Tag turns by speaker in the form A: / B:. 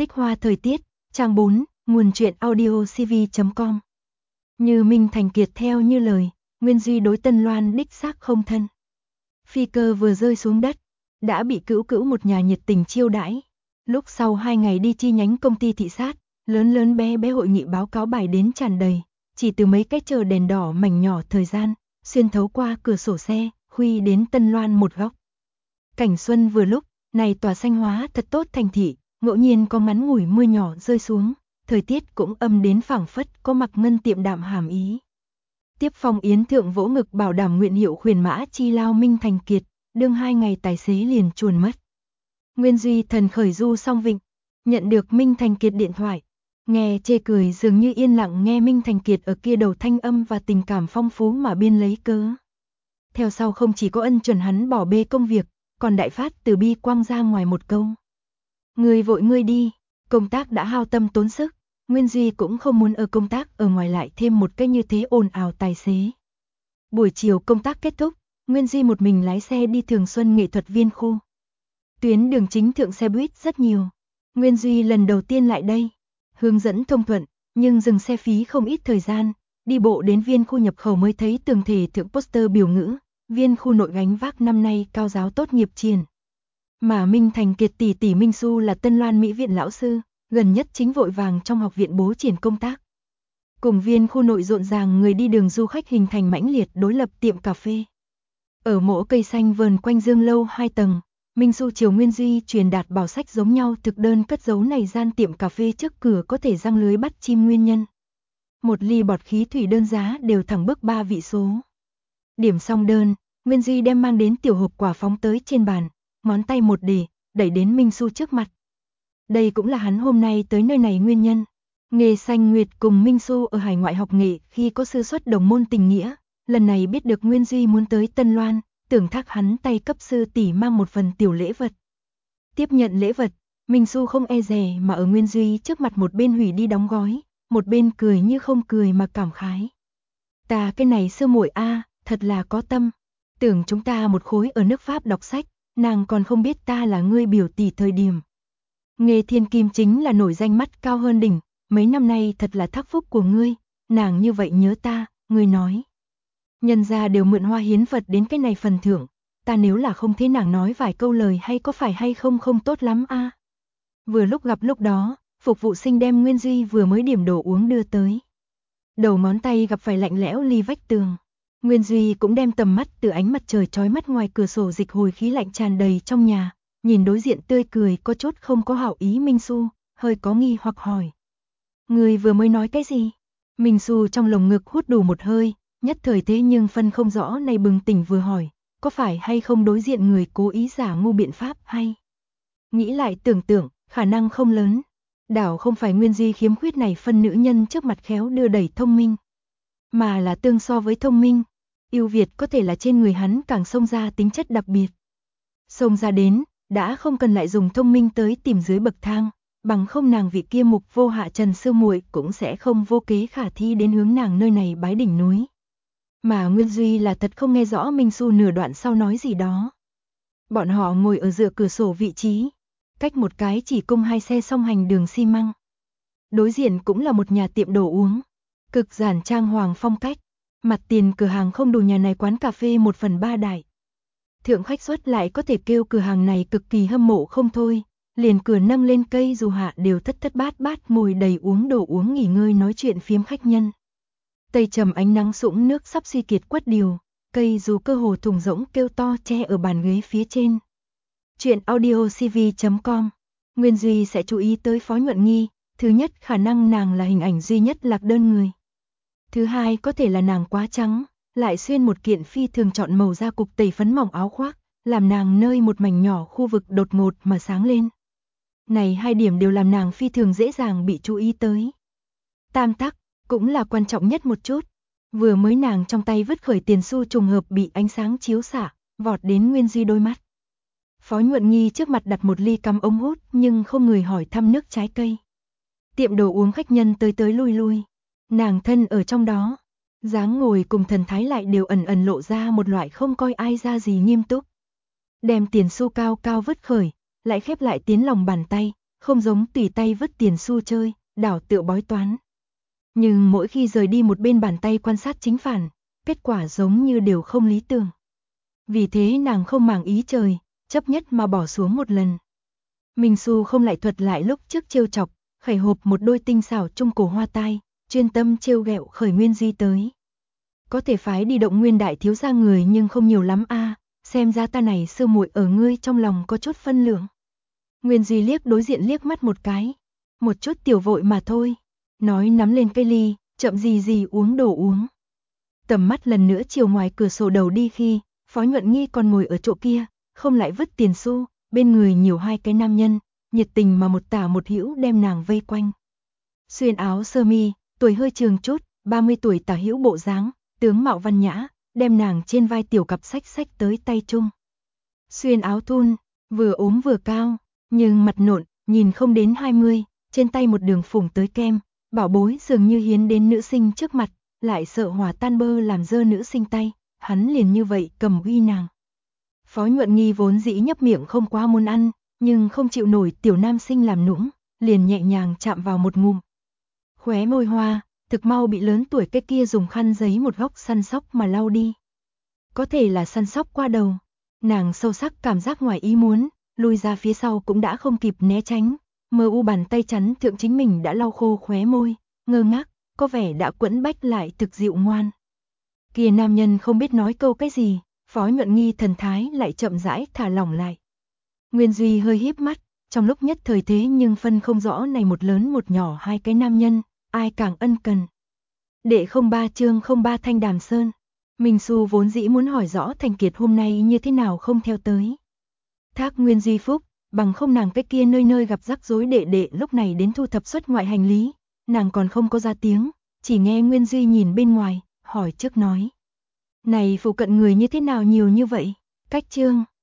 A: Tích hoa thời tiết, trang 4, nguồn truyện audio cv.com. Như Minh Thành Kiệt theo như lời, Nguyên Duy đối Tân Loan đích xác không thân. Phi cơ vừa rơi xuống đất, đã bị cữu cữu một nhà nhiệt tình chiêu đãi. Lúc sau 2 ngày đi chi nhánh công ty thị sát, lớn lớn bé bé hội nghị báo cáo bài đến tràn đầy, chỉ từ mấy cái chờ đèn đỏ mảnh nhỏ thời gian, xuyên thấu qua cửa sổ xe, khuy đến Tân Loan một góc. Cảnh xuân vừa lúc, này tòa xanh hóa thật tốt thành thị, ngẫu nhiên có ngắn ngủi mưa nhỏ rơi xuống, thời tiết cũng âm đến phảng phất có mặc ngân tiệm đạm hàm ý. Tiếp phong yến thượng vỗ ngực bảo đảm nguyện hiệu khuyển mã chi lao Minh Thành Kiệt, đương 2 ngày tài xế liền chuồn mất. Nguyên Duy thần khởi du xong vịnh, nhận được Minh Thành Kiệt điện thoại, nghe chê cười dường như yên lặng nghe Minh Thành Kiệt ở kia đầu thanh âm và tình cảm phong phú mà biên lấy cớ. Theo sau không chỉ có ân chuẩn hắn bỏ bê công việc, còn đại phát từ bi quang ra ngoài một câu. Ngươi vội ngươi đi, công tác đã hao tâm tốn sức, Nguyên Duy cũng không muốn ở công tác ở ngoài lại thêm một cái như thế ồn ào tài xế. Buổi chiều công tác kết thúc, Nguyên Duy một mình lái xe đi Thường Xuân nghệ thuật viên khu. Tuyến đường chính thượng xe buýt rất nhiều. Nguyên Duy lần đầu tiên lại đây, hướng dẫn thông thuận, nhưng dừng xe phí không ít thời gian, đi bộ đến viên khu nhập khẩu mới thấy tường thể thượng poster biểu ngữ, viên khu nội gánh vác năm nay cao giáo tốt nghiệp triển. Mà Minh Thành Kiệt tỷ tỷ Minh Xu là Tân Loan Mỹ viện lão sư, gần nhất chính vội vàng trong học viện bố triển công tác. Cùng viên khu nội rộn ràng người đi đường du khách hình thành mãnh liệt đối lập tiệm cà phê. Ở mỗ cây xanh vờn quanh Dương lâu 2 tầng, Minh Xu chiều Nguyên Duy truyền đạt bảo sách giống nhau thực đơn cất giấu này gian tiệm cà phê trước cửa có thể răng lưới bắt chim nguyên nhân. Một ly bọt khí thủy đơn giá đều thẳng bước 3 vị số. Điểm xong đơn, Nguyên Duy đem mang đến tiểu hộp quả phóng tới trên bàn, ngón tay một để, đẩy đến Minh Xu trước mặt. Đây cũng là hắn hôm nay tới nơi này nguyên nhân. Nghề Xanh Nguyệt cùng Minh Xu ở hải ngoại học nghệ khi có sư xuất đồng môn tình nghĩa, lần này biết được Nguyên Duy muốn tới Tân Loan, tưởng thác hắn tay cấp sư tỷ mang một phần tiểu lễ vật. Tiếp nhận lễ vật, Minh Xu không e dè mà ở Nguyên Duy trước mặt một bên hủy đi đóng gói, một bên cười như không cười mà cảm khái. Ta cái này sư muội a, thật là có tâm. Tưởng chúng ta một khối ở nước Pháp đọc sách, nàng còn không biết ta là ngươi biểu tỷ thời điểm. Nghề Thiên Kim chính là nổi danh mắt cao hơn đỉnh, mấy năm nay thật là thác phúc của ngươi, nàng như vậy nhớ ta, ngươi nói. Nhân gia đều mượn hoa hiến vật đến cái này phần thưởng, ta nếu là không thế nàng nói vài câu lời hay có phải hay không không tốt lắm a. Vừa lúc gặp lúc đó, phục vụ sinh đem Nguyên Duy vừa mới điểm đồ uống đưa tới. Đầu ngón tay gặp phải lạnh lẽo ly vách tường. Nguyên Duy cũng đem tầm mắt từ ánh mặt trời chói mắt ngoài cửa sổ dịch hồi khí lạnh tràn đầy trong nhà, nhìn đối diện tươi cười có chút không có hảo ý Minh Xu, hơi có nghi hoặc hỏi. Người vừa mới nói cái gì? Minh Xu trong lồng ngực hút đủ một hơi, nhất thời thế nhưng phân không rõ này bừng tỉnh vừa hỏi, có phải hay không đối diện người cố ý giả ngu biện pháp hay? Nghĩ lại tưởng tượng, khả năng không lớn. Đảo không phải Nguyên Duy khiếm khuyết này phân nữ nhân trước mặt khéo đưa đẩy thông minh, mà là tương so với thông minh, ưu việt có thể là trên người hắn càng xông ra tính chất đặc biệt. Xông ra đến, đã không cần lại dùng thông minh tới tìm dưới bậc thang, bằng không nàng vị kia mục vô hạ Trần sư muội cũng sẽ không vô kế khả thi đến hướng nàng nơi này bái đỉnh núi. Mà Nguyên Duy là thật không nghe rõ Minh Xu nửa đoạn sau nói gì đó. Bọn họ ngồi ở dựa cửa sổ vị trí, cách một cái chỉ cung 2 xe song hành đường xi măng. Đối diện cũng là một nhà tiệm đồ uống, cực giản trang hoàng phong cách, mặt tiền cửa hàng không đủ nhà này quán cà phê 1/3 đại. Thượng khách suất lại có thể kêu cửa hàng này cực kỳ hâm mộ không thôi, liền cửa nâng lên cây dù hạ đều thất thất bát bát ngồi đầy uống đồ uống nghỉ ngơi nói chuyện phiếm khách nhân. Tây trầm ánh nắng sũng nước sắp suy kiệt quất điều, cây dù cơ hồ thùng rỗng kêu to che ở bàn ghế phía trên. Chuyện audio cv.com. Nguyên Duy sẽ chú ý tới Phó Nhuận Nghi, thứ nhất khả năng nàng là hình ảnh duy nhất lạc đơn người. Thứ hai có thể là nàng quá trắng, lại xuyên một kiện phi thường chọn màu da cục tẩy phấn mỏng áo khoác, làm nàng nơi một mảnh nhỏ khu vực đột ngột mà sáng lên. Này 2 điểm đều làm nàng phi thường dễ dàng bị chú ý tới. Tam tắc, cũng là quan trọng nhất một chút. Vừa mới nàng trong tay vứt khởi tiền xu trùng hợp bị ánh sáng chiếu xạ, vọt đến Nguyên Duy đôi mắt. Phó Nhuận Nghi trước mặt đặt một ly cắm ống hút nhưng không người hỏi thăm nước trái cây. Tiệm đồ uống khách nhân tới tới lui lui. Nàng thân ở trong đó, dáng ngồi cùng thần thái lại đều ẩn ẩn lộ ra một loại không coi ai ra gì nghiêm túc. Đem tiền xu cao cao vứt khởi, lại khép lại tiến lòng bàn tay, không giống tùy tay vứt tiền xu chơi, đảo tựa bói toán. Nhưng mỗi khi rời đi một bên bàn tay quan sát chính phản, kết quả giống như đều không lý tưởng. Vì thế nàng không màng ý trời, chấp nhất mà bỏ xuống một lần. Minh Xu không lại thuật lại lúc trước trêu chọc, khẩy hộp một đôi tinh xảo trung cổ hoa tai, chuyên tâm trêu ghẹo khởi Nguyên Duy tới. Có thể phái đi động Nguyên đại thiếu gia người nhưng không nhiều lắm a, xem ra ta này sư muội ở ngươi trong lòng có chút phân lượng. Nguyên Duy liếc đối diện liếc mắt một cái, một chút tiểu vội mà thôi, nói nắm lên cây ly, chậm gì uống đồ uống. Tầm mắt lần nữa chiều ngoài cửa sổ đầu đi khi, Phó Nhuận Nghi còn ngồi ở chỗ kia, không lại vứt tiền xu, bên người nhiều hai cái nam nhân, nhiệt tình mà một tả một hữu đem nàng vây quanh. Xuyên áo sơ mi, tuổi hơi trường chút, 30 tuổi tả hữu bộ dáng, tướng mạo văn nhã, đem nàng trên vai tiểu cặp sách tới tay chung. Xuyên áo thun, vừa ốm vừa cao, nhưng mặt nộn, nhìn không đến 20, trên tay một đường phủng tới kem, bảo bối dường như hiến đến nữ sinh trước mặt, lại sợ hỏa tan bơ làm dơ nữ sinh tay, hắn liền như vậy cầm uy nàng. Phó Nhuận Nghi vốn dĩ nhấp miệng không quá muốn ăn, nhưng không chịu nổi tiểu nam sinh làm nũng, liền nhẹ nhàng chạm vào một ngụm. Khóe môi hoa, thực mau bị lớn tuổi cái kia dùng khăn giấy một góc săn sóc mà lau đi. Có thể là săn sóc qua đầu, nàng sâu sắc cảm giác ngoài ý muốn, lùi ra phía sau cũng đã không kịp né tránh, mơ u bàn tay chắn thượng chính mình đã lau khô khóe môi, ngơ ngác, có vẻ đã quẫn bách lại thực dịu ngoan. Kia nam nhân không biết nói câu cái gì, Phó Nhuận Nghi thần thái lại chậm rãi thả lỏng lại. Nguyên Duy hơi híp mắt, trong lúc nhất thời thế nhưng phân không rõ này một lớn một nhỏ hai cái nam nhân, ai càng ân cần. Đệ 03 chương 03 Thanh Đàm Sơn. Minh Xu vốn dĩ muốn hỏi rõ Thành Kiệt hôm nay như thế nào không theo tới. Thác Nguyên Duy phúc, bằng không nàng cái kia nơi nơi gặp rắc rối đệ lúc này đến thu thập xuất ngoại hành lý, nàng còn không có ra tiếng, chỉ nghe Nguyên Duy nhìn bên ngoài, hỏi trước nói. Này phụ cận người như thế nào nhiều như vậy? Cách chương